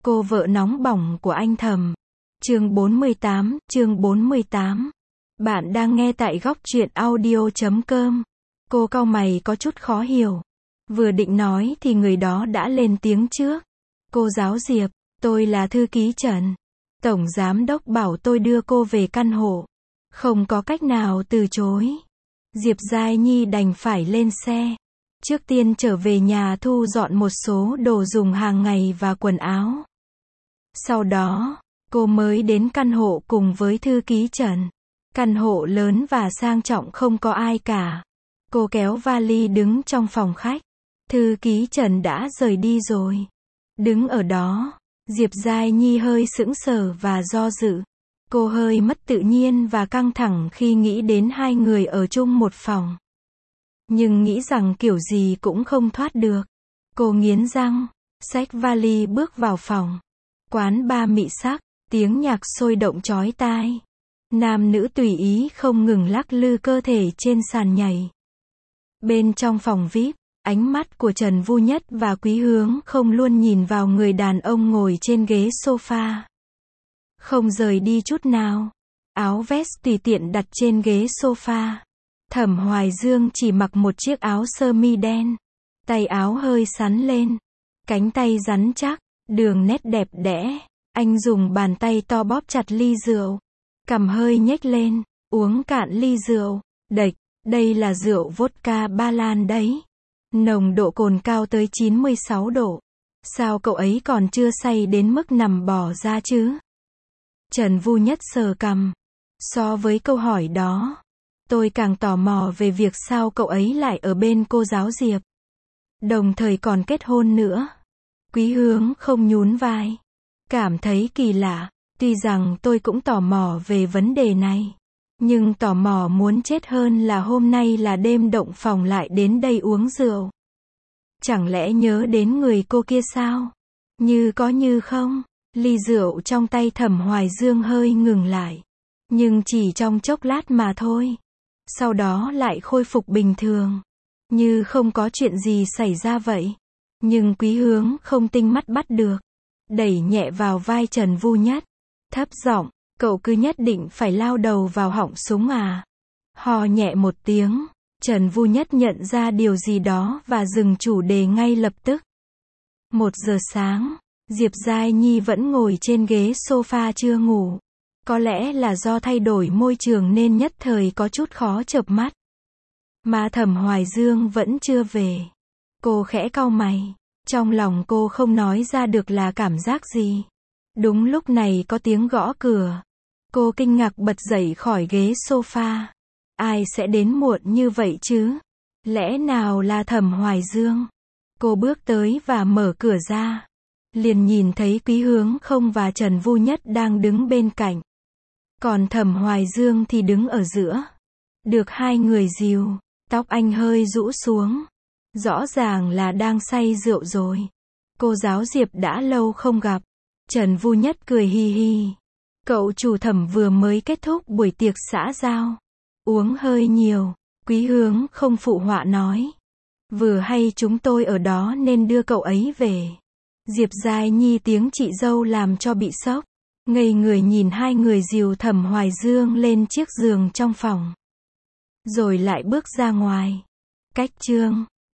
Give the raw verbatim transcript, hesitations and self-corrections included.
Cô vợ nóng bỏng của anh Thầm. Chương bốn mươi tám, chương bốn mươi tám. Bạn đang nghe tại góc truyện audio chấm com. Cô cau mày có chút khó hiểu. Vừa định nói thì người đó đã lên tiếng trước. Cô giáo Diệp, tôi là thư ký Trần. Tổng giám đốc bảo tôi đưa cô về căn hộ. Không có cách nào từ chối. Diệp Giai Nhi đành phải lên xe. Trước tiên trở về nhà thu dọn một số đồ dùng hàng ngày và quần áo. Sau đó, cô mới đến căn hộ cùng với thư ký Trần. Căn hộ lớn và sang trọng không có ai cả. Cô kéo vali đứng trong phòng khách. Thư ký Trần đã rời đi rồi. Đứng ở đó, Diệp Giai Nhi hơi sững sờ và do dự. Cô hơi mất tự nhiên và căng thẳng khi nghĩ đến hai người ở chung một phòng. Nhưng nghĩ rằng kiểu gì cũng không thoát được. Cô nghiến răng, xách vali bước vào phòng. Quán bar mị sắc, tiếng nhạc sôi động chói tai. Nam nữ tùy ý không ngừng lắc lư cơ thể trên sàn nhảy. Bên trong phòng vi ai pi, ánh mắt của Trần Vu Nhất và Quý Hướng không luôn nhìn vào người đàn ông ngồi trên ghế sofa. Không rời đi chút nào. Áo vest tùy tiện đặt trên ghế sofa. Thẩm Hoài Dương chỉ mặc một chiếc áo sơ mi đen. Tay áo hơi xắn lên. Cánh tay rắn chắc, đường nét đẹp đẽ. Anh dùng bàn tay to bóp chặt ly rượu. Cằm hơi nhếch lên, uống cạn ly rượu. Đệch, đây là rượu vodka Ba Lan đấy. Nồng độ cồn cao tới chín mươi sáu độ. Sao cậu ấy còn chưa say đến mức nằm bò ra chứ? Trần Vu Nhất sờ cằm. So với câu hỏi đó, tôi càng tò mò về việc sao cậu ấy lại ở bên cô giáo Diệp. Đồng thời còn kết hôn nữa. Quý Hướng không nhún vai. Cảm thấy kỳ lạ. Tuy rằng tôi cũng tò mò về vấn đề này. Nhưng tò mò muốn chết hơn là hôm nay là đêm động phòng lại đến đây uống rượu. Chẳng lẽ nhớ đến người cô kia sao? Như có như không. Ly rượu trong tay Thẩm Hoài Dương hơi ngừng lại. Nhưng chỉ trong chốc lát mà thôi. Sau đó lại khôi phục bình thường. Như không có chuyện gì xảy ra vậy. Nhưng Quý Hướng không tinh mắt bắt được. Đẩy nhẹ vào vai Trần Vu Nhất. Thấp giọng, cậu cứ nhất định phải lao đầu vào họng súng à? Hò nhẹ một tiếng. Trần Vu Nhất nhận ra điều gì đó và dừng chủ đề ngay lập tức. Một giờ sáng. Diệp Giai Nhi vẫn ngồi trên ghế sofa chưa ngủ. Có lẽ là do thay đổi môi trường nên nhất thời có chút khó chợp mắt. Mà Thẩm Hoài Dương vẫn chưa về. Cô khẽ cau mày. Trong lòng cô không nói ra được là cảm giác gì. Đúng lúc này có tiếng gõ cửa. Cô kinh ngạc bật dậy khỏi ghế sofa. Ai sẽ đến muộn như vậy chứ? Lẽ nào là Thẩm Hoài Dương? Cô bước tới và mở cửa ra. Liền nhìn thấy Quý Hướng không và Trần Vu Nhất đang đứng bên cạnh. Còn Thẩm Hoài Dương thì đứng ở giữa. Được hai người dìu, tóc anh hơi rũ xuống. Rõ ràng là đang say rượu rồi. Cô giáo Diệp đã lâu không gặp. Trần Vu Nhất cười hi hi. Cậu chủ Thẩm vừa mới kết thúc buổi tiệc xã giao. Uống hơi nhiều. Quý Hướng không phụ họa nói. Vừa hay chúng tôi ở đó nên đưa cậu ấy về. Diệp Giai Nhi tiếng chị dâu làm cho bị sốc. Ngây người nhìn hai người dìu Thẩm Hoài Dương lên chiếc giường trong phòng. Rồi lại bước ra ngoài. Cách chương.